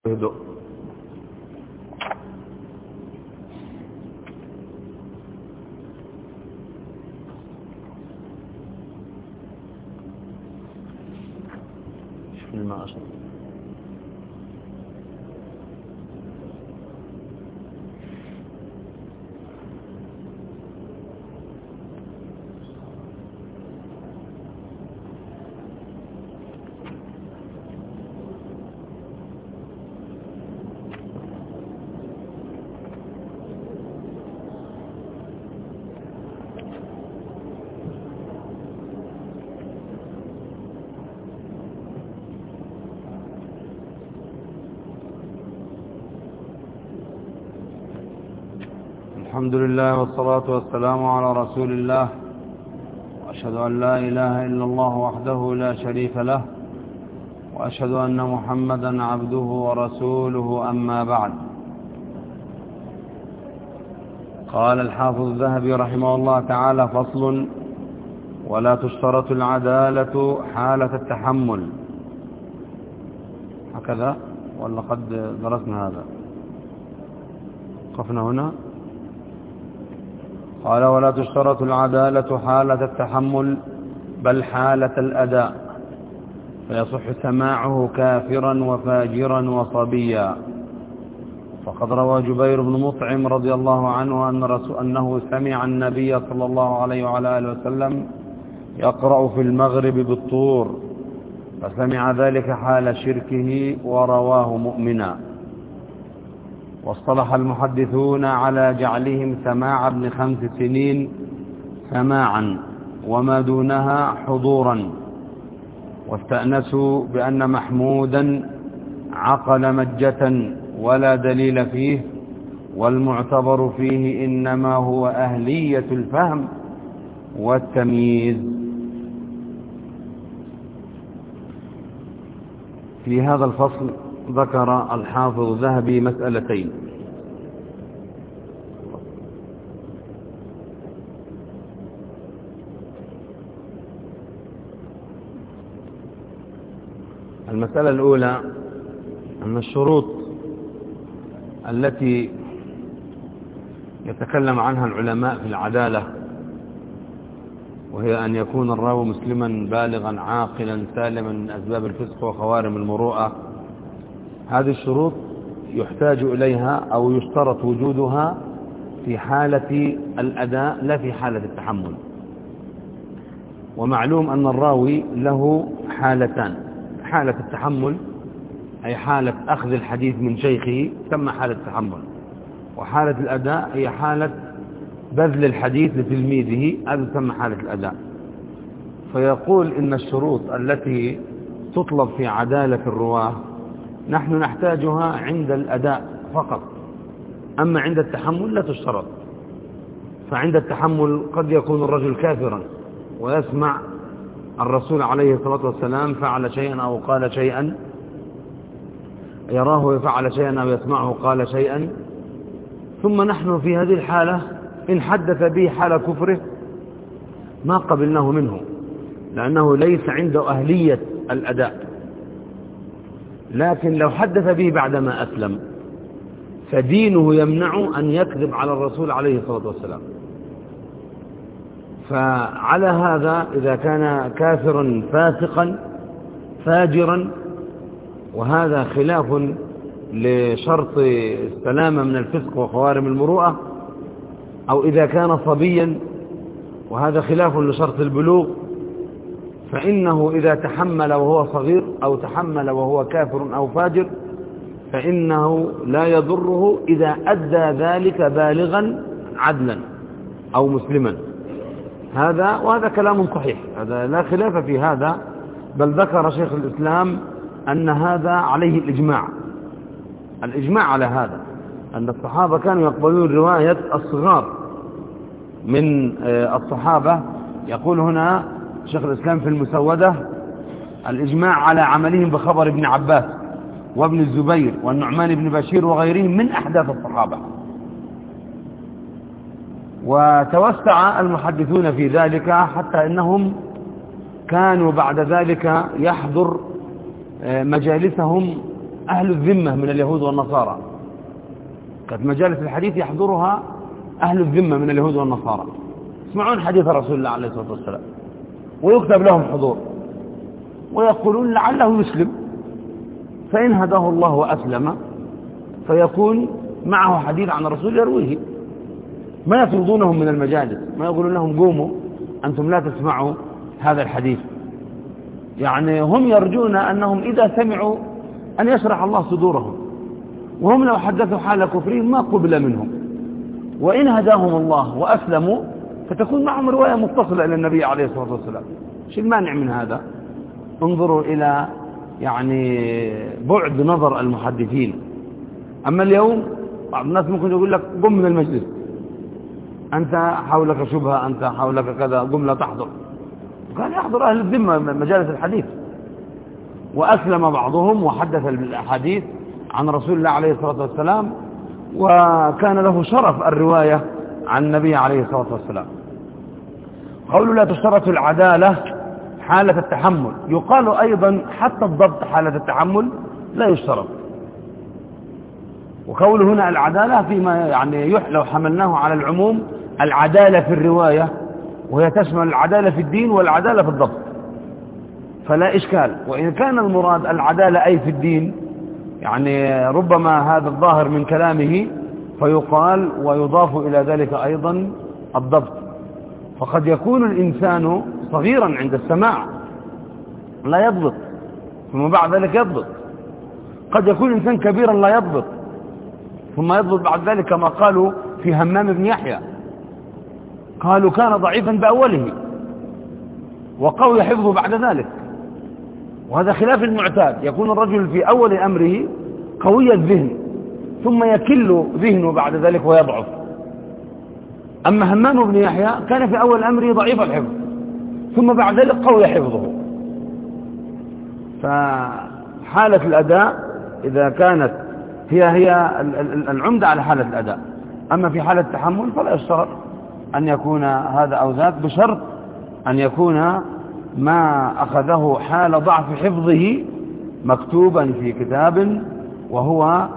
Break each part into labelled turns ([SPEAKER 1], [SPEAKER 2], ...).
[SPEAKER 1] هدوء. شوف الماء أشرب. الحمد لله والصلاة والسلام على رسول الله، وأشهد أن لا إله إلا الله وحده لا شريك له، وأشهد أن محمدا عبده ورسوله. أما بعد، قال الحافظ الذهبي رحمه الله تعالى: فصل: ولا تشترط العدالة حالة التحمل. هكذا ولا قد درسنا هذا؟ قفنا هنا. قال: ولا تشترط العدالة حالة التحمل بل حالة الأداء، فيصح سماعه كافرا وفاجرا وصبيا. فقد روى جبير بن مطعم رضي الله عنه أنه سمع النبي صلى الله عليه وعلى آله وسلم يقرأ في المغرب بالطور، فسمع ذلك حال شركه ورواه مؤمنا. واصطلح المحدثون على جعلهم سماع ابن 5 سنين سماعا وما دونها حضورا، واستأنسوا بأن محمودا عقل مجة ولا دليل فيه، والمعتبر فيه إنما هو أهلية الفهم والتمييز. في هذا الفصل ذكر الحافظ الذهبي مسألتين: المسألة الأولى أن الشروط التي يتكلم عنها العلماء في العدالة، وهي أن يكون الراوي مسلما بالغا عاقلا سالما من أسباب الفسق وخوارم المروءة، هذه الشروط يحتاج إليها أو يشترط وجودها في حالة الأداء لا في حالة التحمل. ومعلوم أن الراوي له حالتان: حالة التحمل أي حالة أخذ الحديث من شيخه تسمى حالة التحمل، وحالة الأداء هي حالة بذل الحديث لتلميذه، هذا تسمى حالة الأداء. فيقول إن الشروط التي تطلب في عدالة الرواه نحن نحتاجها عند الأداء فقط، أما عند التحمل لا تشترط. فعند التحمل قد يكون الرجل كافرا ويسمع الرسول عليه الصلاة والسلام فعل شيئا أو قال شيئا، يراه يفعل شيئا أو يسمعه قال شيئا، ثم نحن في هذه الحالة إن حدث به حال كفره ما قبلناه منه، لأنه ليس عنده أهلية الأداء. لكن لو حدث به بعدما أسلم فدينه يمنع أن يكذب على الرسول عليه الصلاة والسلام. فعلى هذا إذا كان كافرا فاسقا فاجرا، وهذا خلاف لشرط السلامة من الفسق وخوارم المروءة، أو إذا كان صبيا وهذا خلاف لشرط البلوغ، فإنه إذا تحمل وهو صغير أو تحمل وهو كافر أو فاجر فإنه لا يضره إذا أدى ذلك بالغا عدلا أو مسلما. وهذا كلام صحيح، هذا لا خلاف في هذا، بل ذكر شيخ الإسلام أن هذا عليه الإجماع على هذا، أن الصحابة كانوا يقبلون رواية الصغار من الصحابة. يقول هنا شيخ الإسلام في المسودة: الإجماع على عملهم بخبر ابن عباس وابن الزبير والنعمان بن بشير وغيرهم من أحداث الصحابة. وتوسع المحدثون في ذلك حتى إنهم كانوا بعد ذلك يحضر مجالسهم أهل الذمة من اليهود والنصارى، كانت مجالس الحديث يحضرها أهل الذمة من اليهود والنصارى، يسمعون حديث رسول الله عليه الصلاة والسلام ويكتب لهم حضور، ويقولون لعله يسلم، فإن هداه الله وأسلم فيكون معه حديث عن الرسول يرويه. ما يطردونهم من المجالس، ما يقولون لهم قوموا أنتم لا تسمعوا هذا الحديث. يعني هم يرجون أنهم إذا سمعوا أن يشرح الله صدورهم، وهم لو حدثوا حال كفرهم ما قبل منهم، وإن هداهم الله وأسلموا فتكون معهم رواية متصلة إلى النبي عليه الصلاة والسلام. شو المانع من هذا؟ انظروا إلى يعني بعد نظر المحدثين. أما اليوم بعض الناس ممكن يقول لك قم من المجلس، أنت حولك شبهة، أنت حولك كذا، قم لا تحضر. وكان يحضر أهل الذمة مجالس الحديث، وأسلم بعضهم وحدث الحديث عن رسول الله عليه الصلاة والسلام، وكان له شرف الرواية عن النبي عليه الصلاة والسلام. قولوا لا تشترط العدالة حالة التحمل، يقال أيضا حتى الضبط حالة التحمل لا يشترط. وقول هنا العدالة فيما يعني لو حملناه على العموم العدالة في الرواية، وهي تشمل العدالة في الدين والعدالة في الضبط، فلا إشكال. وإن كان المراد العدالة أي في الدين، يعني ربما هذا الظاهر من كلامه فيقال ويضاف إلى ذلك أيضا الضبط. فقد يكون الإنسان صغيرا عند السماع لا يضبط، ثم بعد ذلك يضبط. قد يكون الإنسان كبيرا لا يضبط، ثم يضبط بعد ذلك، كما قالوا في همام بن يحيى، قالوا كان ضعيفا بأوله وقوي حفظه بعد ذلك. وهذا خلاف المعتاد، يكون الرجل في أول أمره قوي الذهن ثم يكل ذهنه بعد ذلك ويضعف. أما همام بن يحيى كان في أول أمره ضعيف الحفظ ثم بعد ذلك قوي حفظه. فحالة الأداء إذا كانت هي العمدة على حالة الأداء. أما في حالة التحمل فلا يشترط أن يكون هذا أو ذاك، بشرط أن يكون ما أخذه حال ضعف حفظه مكتوبا في كتاب وهو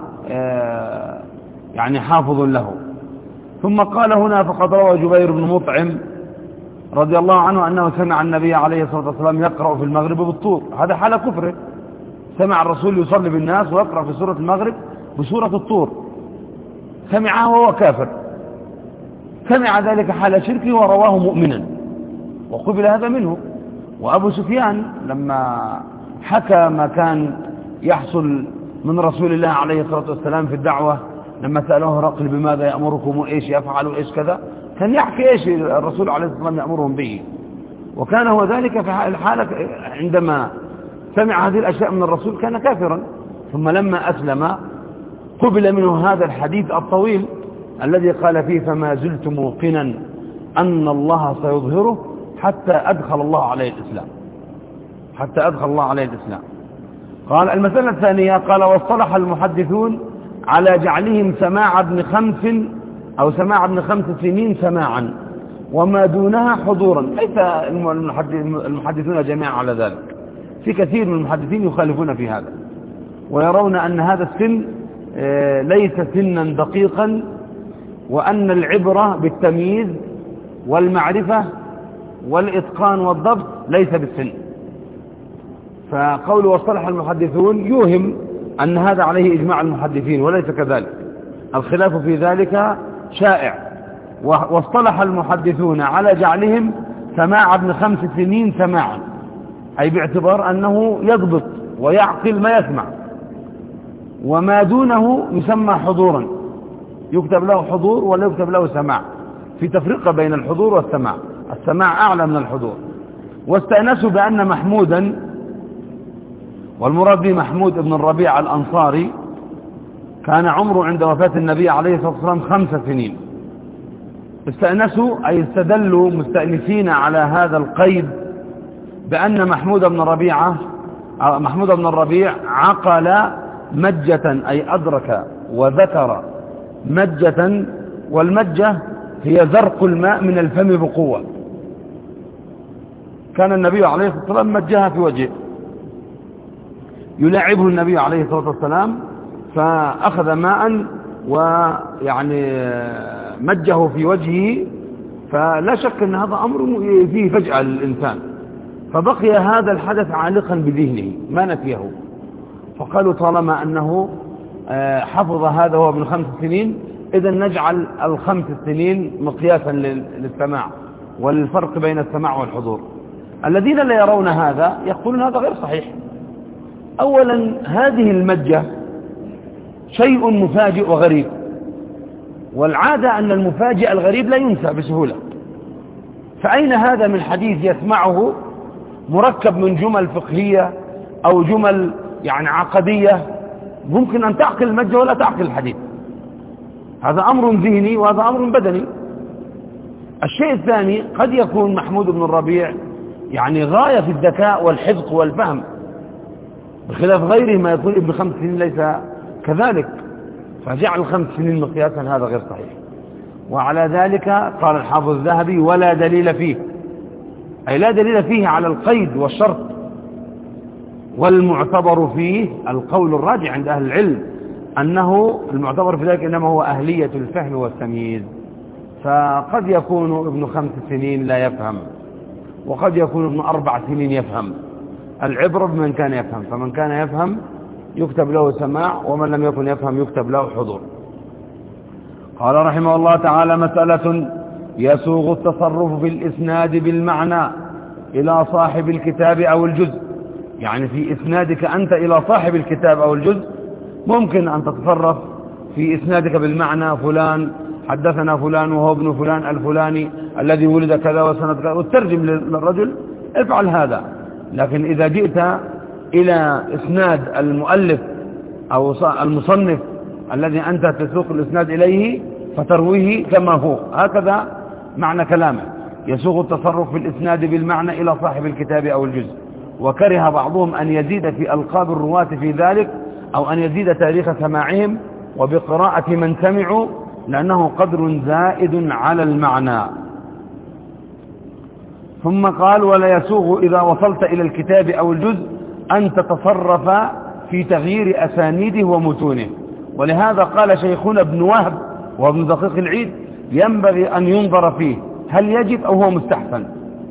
[SPEAKER 1] يعني حافظ له. ثم قال هنا فقد روى جبير بن مطعم رضي الله عنه أنه سمع النبي عليه الصلاة والسلام يقرأ في المغرب بالطور. هذا حال كفره، سمع الرسول يصلي بالناس ويقرأ في سورة المغرب بسورة الطور، سمعه وهو كافر، سمع ذلك حال شركه ورواه مؤمنا وقبل هذا منه. وأبو سفيان لما حكى ما كان يحصل من رسول الله عليه الصلاة والسلام في الدعوة، لما سألوه هرقل بماذا يأمركم وإيش يفعل وإيش كذا، كان يحكي إيش الرسول عليه الصلاة والسلام يأمرهم به. وكان هو ذلك في الحالة عندما سمع هذه الأشياء من الرسول كان كافرا، ثم لما أسلم قبل منه هذا الحديث الطويل الذي قال فيه فما زلت موقنا أن الله سيظهره حتى أدخل الله عليه الإسلام، حتى أدخل الله عليه الإسلام. قال المسألة الثانية، قال واصطلح المحدثون على جعلهم سماع ابن 5 أو سماع ابن 5 سنين سماعا وما دونها حضورا. ليس المحدثون جميعا على ذلك، في كثير من المحدثين يخالفون في هذا ويرون أن هذا السن ليس سنا دقيقا، وأن العبرة بالتمييز والمعرفة والإتقان والضبط ليس بالسن. فقول واصطلح المحدثون يوهم أن هذا عليه إجماع المحدثين، وليس كذلك، الخلاف في ذلك شائع. واصطلح المحدثون على جعلهم سماع ابن 5 سنين سماعا، أي باعتبار أنه يضبط ويعقل ما يسمع، وما دونه يسمى حضورا، يكتب له حضور ولا يكتب له سماع، في تفرقة بين الحضور والسماع، السماع أعلى من الحضور. واستأنسوا بأن محمودا، والمراد به محمود بن الربيع الأنصاري، كان عمره عند وفاة النبي عليه الصلاة والسلام 5 سنين. استأنسوا أي استدلوا مستأنسين على هذا القيد بأن محمود بن الربيع عقل مجة، أي أدرك وذكر مجة، والمجة هي زرق الماء من الفم بقوة. كان النبي عليه الصلاة والسلام مجها في وجهه، يلاعبه النبي عليه الصلاة والسلام، فأخذ ماء ويعني مجه في وجهه، فلا شك أن هذا أمر فيه فجأة للإنسان، فبقي هذا الحدث عالقا بذهنه ما نسيه. فقالوا طالما أنه حفظ هذا وهو ابن 5 سنين، إذا نجعل ال5 سنين مقياسا للسماع والفرق بين السماع والحضور. الذين لا يرون هذا يقولون هذا غير صحيح. أولا هذه المجة شيء مفاجئ وغريب، والعادة أن المفاجئ الغريب لا ينسى بسهولة، فأين هذا من حديث يسمعه مركب من جمل فقهية أو جمل يعني عقدية ممكن أن تعقل المجة ولا تعقل الحديث؟ هذا أمر ذهني وهذا أمر بدني. الشيء الثاني، قد يكون محمود بن الربيع يعني غاية في الذكاء والحفظ والفهم، بخلاف غيره ما يكون ابن 5 سنين ليس كذلك، فجعل 5 سنين مقياسا هذا غير صحيح. وعلى ذلك قال الحافظ الذهبي ولا دليل فيه، أي لا دليل فيه على القيد والشرط، والمعتبر فيه القول الراجع عند أهل العلم أنه المعتبر في ذلك إنما هو أهلية الفهم والتمييز. فقد يكون ابن 5 سنين لا يفهم، وقد يكون ابن 4 سنين يفهم. العبرة بمن كان يفهم، فمن كان يفهم يكتب له سماع، ومن لم يكن يفهم يكتب له حضور. قال رحمه الله تعالى: مسألة يسوغ التصرف في الإسناد بالمعنى إلى صاحب الكتاب أو الجزء، يعني في إسنادك أنت إلى صاحب الكتاب أو الجزء ممكن أن تتصرف في إسنادك بالمعنى: فلان حدثنا فلان وهو ابن فلان الفلاني الذي ولد كذا وسنة كذا، وتترجم للرجل افعل هذا. لكن إذا جئت إلى إسناد المؤلف أو المصنف الذي أنت تسوق الإسناد إليه فترويه كما هو، هكذا معنى كلامه: يسوغ التصرف في الإسناد بالمعنى إلى صاحب الكتاب أو الجزء. وكره بعضهم أن يزيد في ألقاب الرواة في ذلك، أو أن يزيد تاريخ سماعهم وبقراءة من سمعوا، لأنه قدر زائد على المعنى. ثم قال: ولا يسوغ إذا وصلت إلى الكتاب أو الجزء أن تتصرف في تغيير أسانيده ومتونه. ولهذا قال شيخنا ابن وهب وابن دقيق العيد: ينبغي أن ينظر فيه هل يجب أو هو مستحسن.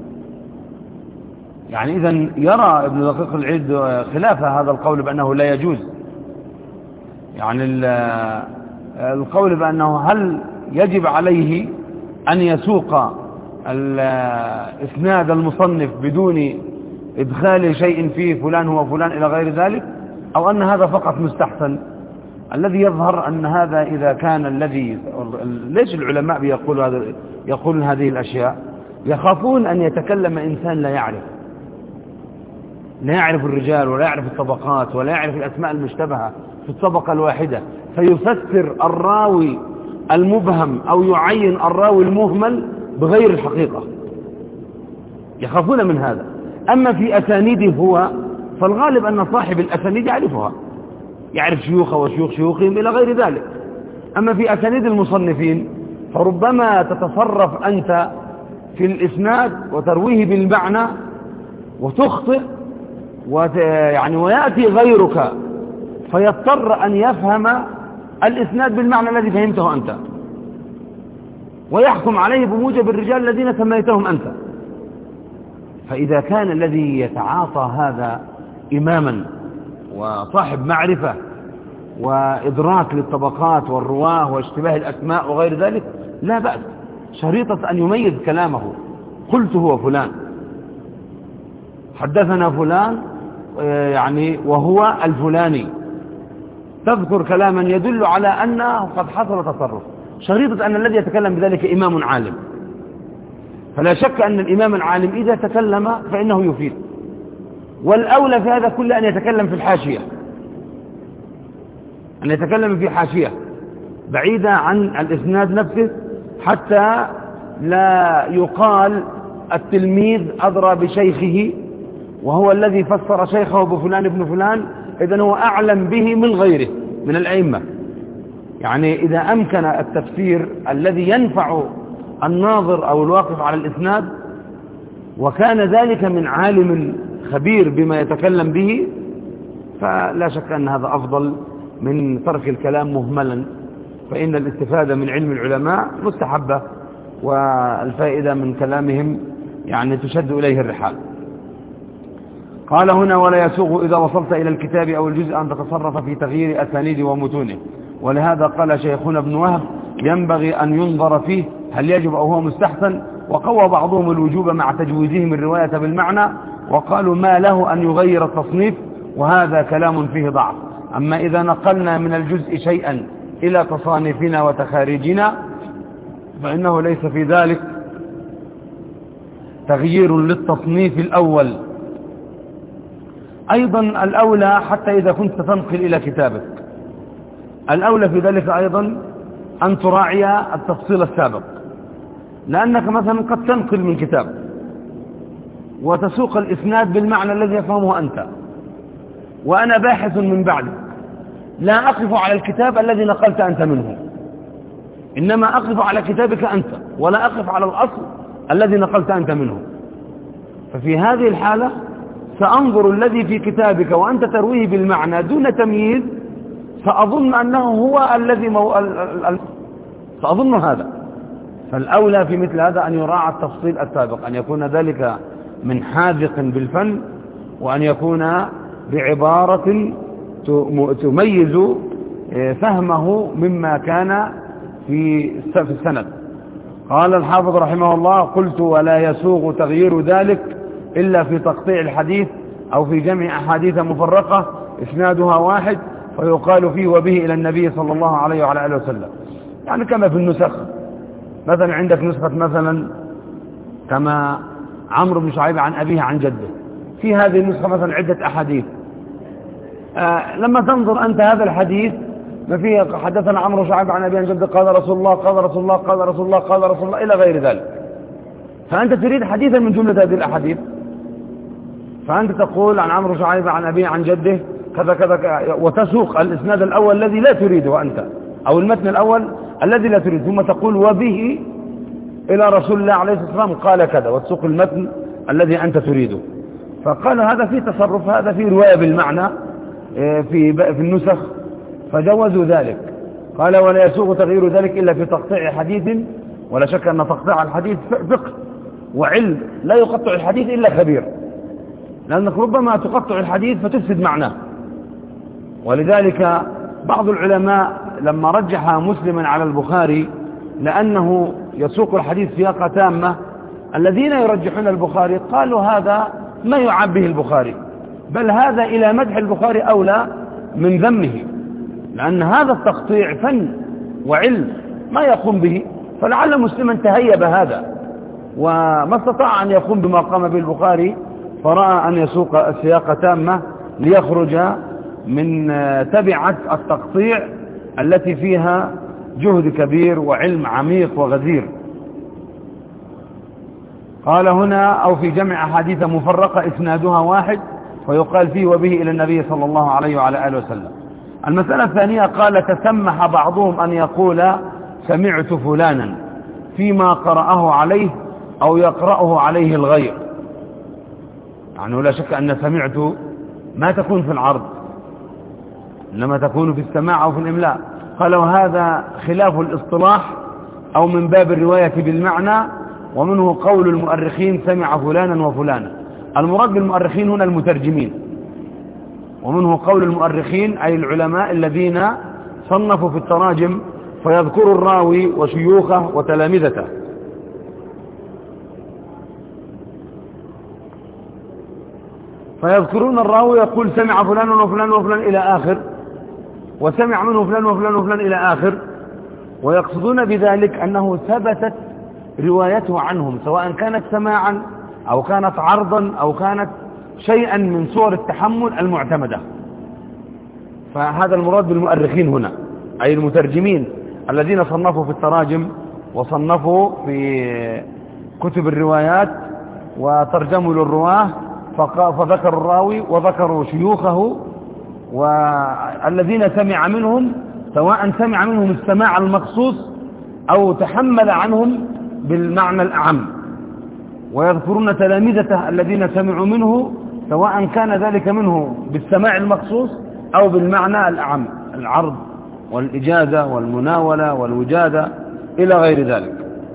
[SPEAKER 1] يعني إذن يرى ابن دقيق العيد خلاف هذا القول بأنه لا يجوز، يعني القول بأنه هل يجب عليه أن يسوق إسناد المصنف بدون إدخال شيء فيه فلان هو فلان إلى غير ذلك، أو أن هذا فقط مستحسن. الذي يظهر أن هذا إذا كان الذي ليش العلماء يقولون هذه الأشياء؟ يخافون أن يتكلم إنسان لا يعرف الرجال ولا يعرف الطبقات ولا يعرف الأسماء المشتبهة في الطبقة الواحدة، فيفسر الراوي المبهم أو يعين الراوي المهمل بغير الحقيقة، يخافون من هذا. أما في أسانيده هو فالغالب أن صاحب الأسانيد يعرفها، يعرف شيوخه وشيوخ شيوخهم إلى غير ذلك. أما في أسانيد المصنفين فربما تتصرف أنت في الإسناد وترويه بالمعنى وتخطئ ويأتي غيرك فيضطر أن يفهم الإسناد بالمعنى الذي فهمته أنت، ويحكم عليه بموجب الرجال الذين سميتهم أنت. فإذا كان الذي يتعاطى هذا إماما وصاحب معرفة وإدراك للطبقات والرواه واشتباه الأسماء وغير ذلك، لا بأس، شريطة أن يميز كلامه: قلت هو فلان، حدثنا فلان يعني وهو الفلاني، تذكر كلاما يدل على أنه قد حصل تصرف، شريطة أن الذي يتكلم بذلك إمام عالم. فلا شك أن الإمام العالم إذا تكلم فإنه يفيد، والأولى في هذا كله أن يتكلم في الحاشية، أن يتكلم في حاشية بعيدة عن الإسناد نفسه، حتى لا يقال التلميذ أدرى بشيخه وهو الذي فسر شيخه بفلان ابن فلان، إذن هو أعلم به من غيره من الأئمة. يعني إذا أمكن التفسير الذي ينفع الناظر أو الواقف على الإسناد وكان ذلك من عالم خبير بما يتكلم به، فلا شك أن هذا أفضل من ترك الكلام مهملا، فإن الاستفادة من علم العلماء مستحبة، والفائدة من كلامهم يعني تشد إليه الرحال. قال هنا: ولا يسوغ إذا وصلت إلى الكتاب أو الجزء أن تتصرف في تغيير أسانيد ومتونه. ولهذا قال شيخنا ابن وهب: ينبغي أن ينظر فيه هل يجب أو هو مستحسن. وقوى بعضهم الوجوب مع تجويزهم الرواية بالمعنى، وقالوا ما له أن يغير التصنيف، وهذا كلام فيه ضعف. أما إذا نقلنا من الجزء شيئا إلى تصانيفنا وتخاريجنا فإنه ليس في ذلك تغيير للتصنيف الأول. أيضا الأولى حتى إذا كنت تنقل إلى كتابك، الأولى في ذلك أيضا أن تراعي التفصيل السابق، لأنك مثلا قد تنقل من كتاب وتسوق الإسناد بالمعنى الذي يفهمه أنت، وأنا باحث من بعدك لا أقف على الكتاب الذي نقلت أنت منه، إنما أقف على كتابك أنت، ولا أقف على الأصل الذي نقلت أنت منه. ففي هذه الحالة سأنظر الذي في كتابك وأنت ترويه بالمعنى دون تمييز، سأظن أنه هو الذي سأظن هذا. فالأولى في مثل هذا أن يراعى التفصيل السابق، أن يكون ذلك من حاذق بالفن، وأن يكون بعبارة تميز فهمه مما كان في السند. قال الحافظ رحمه الله: قلت: ولا يسوغ تغيير ذلك إلا في تقطيع الحديث أو في جمع أحاديث مفرقة إسنادها واحد فيقال فيه وبه إلى النبي صلى الله عليه وعلى آله وسلم. يعني كما في النسخ، مثلا عندك نسخة مثلا كما عمرو بن شعيب عن أبيه عن جده، في هذه النسخة مثلا عدة أحاديث، لما تنظر أنت هذا الحديث ما فيه حدثنا عمرو بن شعيب عن أبيه عن جده قال رسول الله قال رسول الله قال رسول الله قال رسول الله إلى غير ذلك، فأنت تريد حديثا من جملة هذه الأحاديث، فأنت تقول عن عمرو بن شعيب عن أبيه عن جده كذا كذا، وتسوق الإسناد الأول الذي لا تريده أنت، أو المتن الأول الذي لا تريده، ثم تقول وبه إلى رسول الله عليه الصلاة والسلام قال كذا، وتسوق المتن الذي أنت تريده. فقال هذا في تصرف، هذا في رواية بالمعنى في النسخ، فجوزوا ذلك. قال: ولا يسوغ تغيير ذلك إلا في تقطيع حديث. ولا شك أن تقطيع الحديث فقه وعلم، لا يقطع الحديث إلا خبير، لأنك ربما تقطع الحديث فتفسد معناه. ولذلك بعض العلماء لما رجح مسلما على البخاري لأنه يسوق الحديث سياقة تامة، الذين يرجحون البخاري قالوا هذا ما يعاب به البخاري، بل هذا إلى مدح البخاري أولى من ذمه، لأن هذا التقطيع فن وعلم ما يقوم به، فلعل مسلما تهيب هذا وما استطاع أن يقوم بما قام به البخاري، فرأى أن يسوق السياقة تامة ليخرج من تبعة التقطيع التي فيها جهد كبير وعلم عميق وغزير. قال هنا: أو في جمع أحاديث مفرقة إسنادها واحد ويقال فيه وبه إلى النبي صلى الله عليه وعلى آله وسلم. المسألة الثانية: قال: تسمح بعضهم أن يقول سمعت فلانا فيما قرأه عليه أو يقرأه عليه الغير. يعني لا شك أن سمعت ما تكون في العرض، إنما تكون في السماع أو في الإملاء. قال: وهذا خلاف الاصطلاح أو من باب الرواية بالمعنى، ومنه قول المؤرخين سمع فلانا وفلانا. المراد بالمؤرخين هنا المترجمين، ومنه قول المؤرخين أي العلماء الذين صنفوا في التراجم فيذكروا الراوي وشيوخه وتلامذته. فيذكرون الراوي يقول سمع فلان وفلان وفلان إلى آخر، وسمع منه فلان وفلان وفلان إلى آخر، ويقصدون بذلك أنه ثبتت روايته عنهم، سواء كانت سماعا أو كانت عرضا أو كانت شيئا من صور التحمل المعتمدة. فهذا المراد بالمؤرخين هنا أي المترجمين الذين صنفوا في التراجم وصنفوا في كتب الروايات وترجموا للرواه، فذكروا الراوي وذكروا شيوخه والذين سمع منهم، سواء سمع منهم السماع المخصوص أو تحمل عنهم بالمعنى الأعم. ويذكرون تلامذته الذين سمعوا منه سواء كان ذلك منه بالسماع المخصوص أو بالمعنى الأعم، العرض والإجازة والمناولة والوجادة إلى غير ذلك.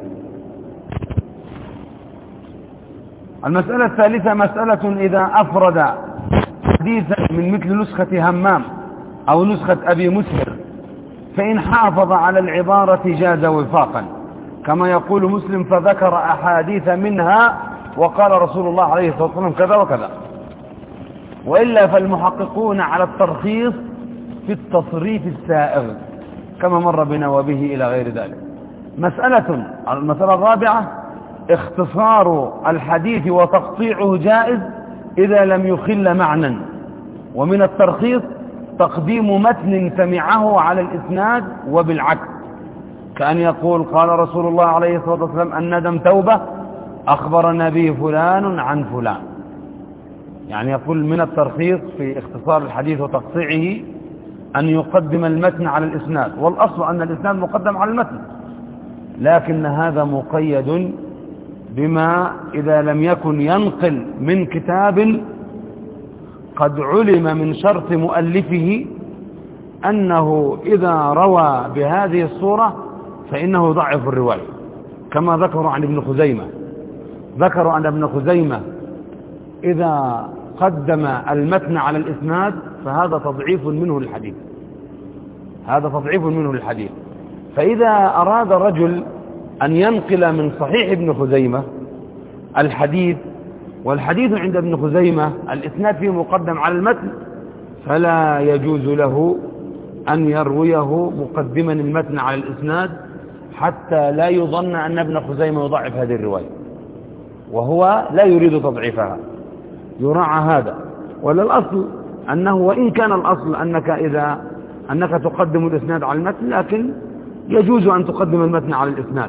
[SPEAKER 1] المسألة الثالثة مسألة إذا أفرد حديثا من مثل نسخة همام أو نسخة أبي مسهر فإن حافظ على العبارة جاز وفاقا، كما يقول مسلم فذكر أحاديث منها وقال رسول الله عليه الصلاة والسلام كذا وكذا. وإلا فالمحققون على الترخيص في التصريف السائغ كما مر بنا وبه إلى غير ذلك. المسألة الرابعة اختصار الحديث وتقطيعه جائز إذا لم يخل معنى، ومن الترخيص تقديم متن سمعه على الإسناد وبالعكس، كأن يقول قال رسول الله عليه الصلاة والسلام الندم توبة أخبرنا به فلان عن فلان. يعني يقول من الترخيص في اختصار الحديث وتقطيعه أن يقدم المتن على الإسناد، والأصل أن الإسناد مقدم على المتن، لكن هذا مقيد بما إذا لم يكن ينقل من كتاب قد علم من شرط مؤلفه أنه إذا روى بهذه الصورة فإنه ضعف الرواية، كما ذكروا عن ابن خزيمة. ذكروا أن ابن خزيمة إذا قدم المتن على الإسناد فهذا تضعيف منه للحديث، هذا تضعيف منه للحديث. فإذا أراد رجل أن ينقل من صحيح ابن خزيمة الحديث، والحديث عند ابن خزيمة الإسناد فيه مقدم على المتن، فلا يجوز له أن يرويه مقدما المتن على الإسناد حتى لا يظن أن ابن خزيمة يضعف هذه الرواية، وهو لا يريد تضعيفها، يراعى هذا. ولا الأصل أنه وإن كان الأصل أنك تقدم الإسناد على المتن، لكن يجوز أن تقدم المتن على الإسناد،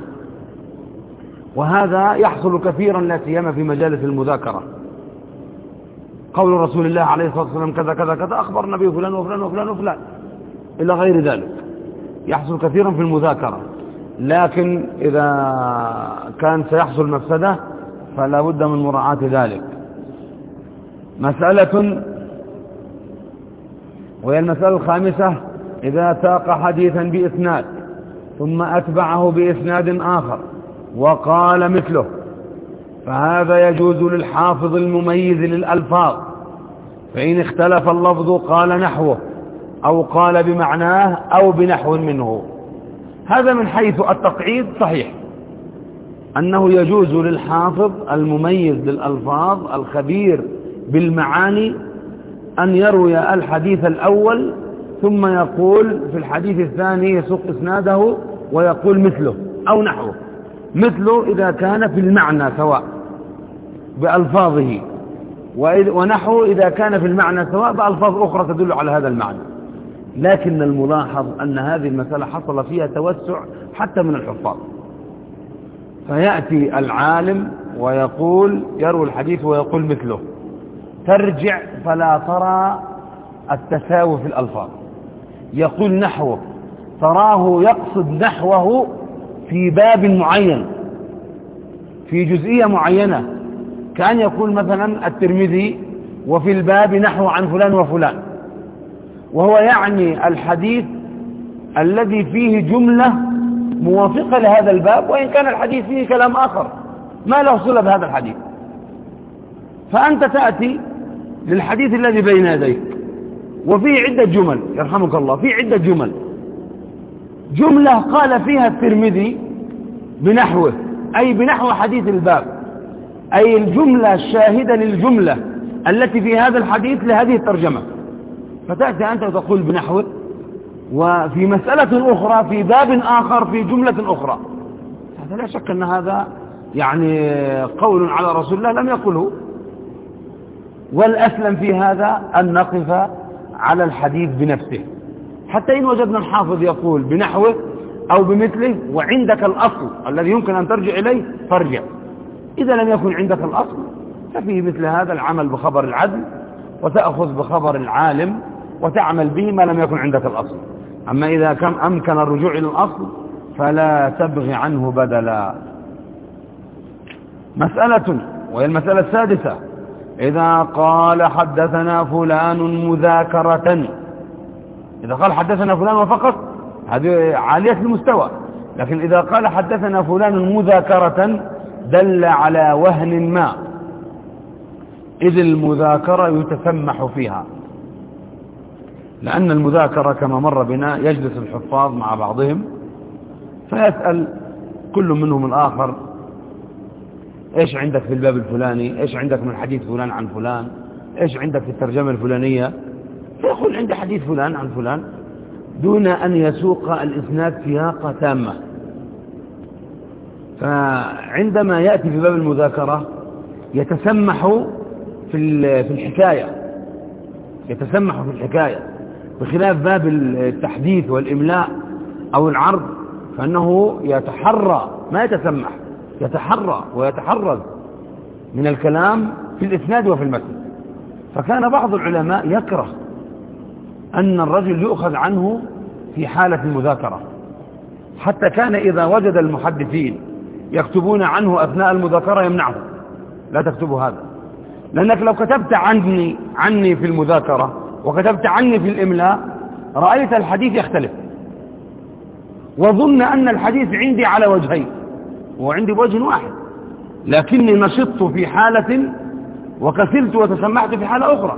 [SPEAKER 1] وهذا يحصل كثيرا لا سيما في مجالس المذاكرة. قول رسول الله عليه الصلاة والسلام كذا كذا كذا أخبر النبي فلان وفلان وفلان وفلان إلى غير ذلك، يحصل كثيرا في المذاكرة. لكن إذا كان سيحصل مفسدة فلا بد من مراعاة ذلك. مسألة، وهي المسألة الخامسة، إذا ساق حديثا بإسناد ثم أتبعه بإسناد آخر وقال مثله فهذا يجوز للحافظ المميز للألفاظ، فإن اختلف اللفظ قال نحوه أو قال بمعناه أو بنحو منه. هذا من حيث التقعيد صحيح أنه يجوز للحافظ المميز للألفاظ الخبير بالمعاني أن يروي الحديث الأول ثم يقول في الحديث الثاني يسوق إسناده ويقول مثله أو نحوه. مثله إذا كان في المعنى سواء بألفاظه، ونحوه إذا كان في المعنى سواء بألفاظ أخرى تدل على هذا المعنى. لكن الملاحظ أن هذه المسألة حصل فيها توسع حتى من الحفاظ، فيأتي العالم ويقول يروي الحديث ويقول مثله، ترجع فلا ترى التساوي في الألفاظ. يقول نحوه تراه يقصد نحوه في باب معين في جزئية معينة، كأن يقول مثلا الترمذي وفي الباب نحو عن فلان وفلان، وهو يعني الحديث الذي فيه جملة موافقة لهذا الباب، وإن كان الحديث فيه كلام آخر ما له صلة بهذا الحديث. فأنت تأتي للحديث الذي بين يديك وفيه عدة جمل، يرحمك الله، فيه عدة جمل. جملة قال فيها الترمذي بنحوه أي بنحو حديث الباب، أي الجملة الشاهدة للجملة التي في هذا الحديث لهذه الترجمة، فتأتي أنت وتقول بنحوه، وفي مسألة أخرى في باب آخر في جملة أخرى. هذا لا شك أن هذا يعني قول على رسول الله لم يقله. والأسلم في هذا أن نقف على الحديث بنفسه، حتى إن وجدنا الحافظ يقول بنحوه أو بمثله وعندك الأصل الذي يمكن أن ترجع إليه فارجع. إذا لم يكن عندك الأصل ففي مثل هذا العمل بخبر العدل، وتأخذ بخبر العالم وتعمل به ما لم يكن عندك الأصل. أما إذا كان أمكن الرجوع إلى الأصل فلا تبغي عنه بدلا. مسألة، وهي المسألة السادسة، إذا قال حدثنا فلان مذاكرة، إذا قال حدثنا فلان فقط هذه عالية المستوى، لكن إذا قال حدثنا فلان مذاكرة دل على وهن ما، إذ المذاكرة يتسمح فيها، لأن المذاكرة كما مر بنا يجلس الحفاظ مع بعضهم فيسأل كل منهم الآخر إيش عندك في الباب الفلاني، إيش عندك من حديث فلان عن فلان، إيش عندك في الترجمة الفلانية، فيقول عندي حديث فلان عن فلان دون أن يسوق الإسناد سياقة تامة. فعندما يأتي في باب المذاكرة يتسمح في الحكاية، يتسمح في الحكاية، بخلاف باب التحديث والإملاء أو العرض فأنه يتحرى، ما يتسمح، يتحرى ويتحرز من الكلام في الإسناد وفي المتن. فكان بعض العلماء يكره أن الرجل يؤخذ عنه في حالة المذاكرة، حتى كان إذا وجد المحدثين يكتبون عنه أثناء المذاكرة يمنعه، لا تكتبوا هذا، لأنك لو كتبت عني في المذاكرة وكتبت عني في الإملاء رأيت الحديث يختلف، وظن أن الحديث عندي على وجهين وعندي بوجه واحد، لكني نشطت في حالة وكسلت وتسمعت في حالة أخرى.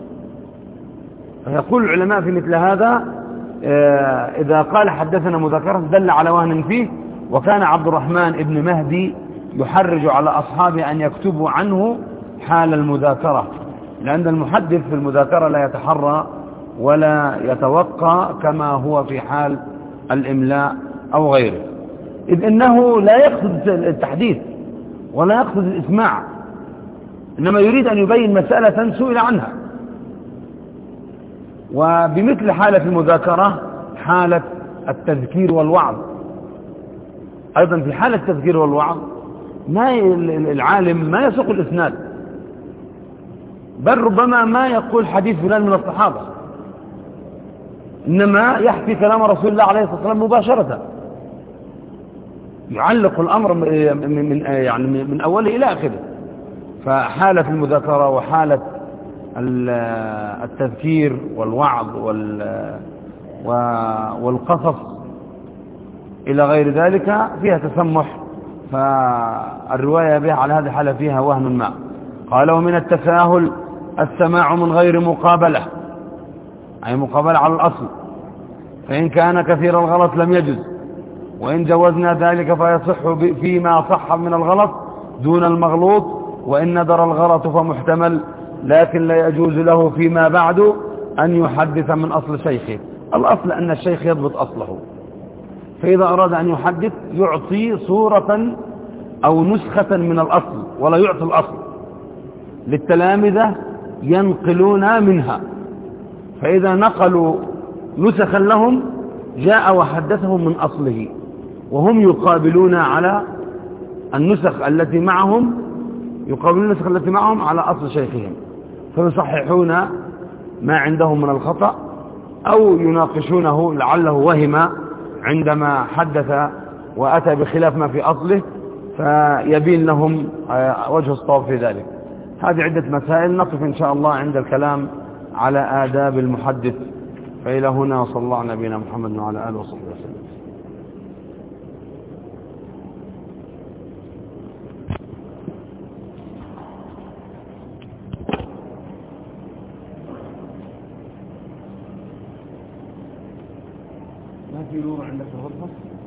[SPEAKER 1] فيقول العلماء في مثل هذا إذا قال حدثنا مذاكرة دل على وهن فيه. وكان عبد الرحمن ابن مهدي يحرج على أصحابه أن يكتبوا عنه حال المذاكرة، لأن المحدث في المذاكرة لا يتحرى ولا يتوقع كما هو في حال الإملاء أو غيره، إذ إنه لا يقصد التحديث ولا يقصد الإسماع، إنما يريد أن يبين مسألة سئل عنها. وبمثل حالة المذاكرة حالة التذكير والوعظ أيضا. في حالة التذكير والوعظ العالم ما يسوق الإسناد، بل ربما ما يقول حديث فلان من الصحابة، إنما يحكي كلام رسول الله عليه الصلاة والسلام مباشرة، يعلق الأمر من أوله إلى آخره. فحالة المذاكرة وحالة التذكير والوعظ والقصص إلى غير ذلك فيها تسمح، فالرواية بها على هذه الحالة فيها وهن ما. قال ومن التساهل السماع من غير مقابلة، أي مقابلة على الأصل، فإن كان كثير الغلط لم يجز، وإن جوزنا ذلك فيصح فيما صح من الغلط دون المغلوط، وإن ندر الغلط فمحتمل، لكن لا يجوز له فيما بعد أن يحدث من أصل شيخه. الأصل أن الشيخ يضبط أصله، فإذا أراد أن يحدث يعطي صورة أو نسخة من الأصل ولا يعطي الأصل، للتلامذة ينقلون منها، فإذا نقلوا نسخا لهم جاء وحدثهم من أصله، وهم يقابلون على النسخ التي معهم، يقابلون النسخ التي معهم على أصل شيخهم، فيصححون ما عندهم من الخطأ أو يناقشونه لعله وهم عندما حدث وأتى بخلاف ما في أصله، فيبين لهم وجه الصواب في ذلك. هذه عدة مسائل، نقف إن شاء الله عند الكلام على آداب المحدث. فإلى هنا، وصلى الله على نبينا محمد وعلى آله وصحبه وسلم. ما في نور عندك في الغرفة؟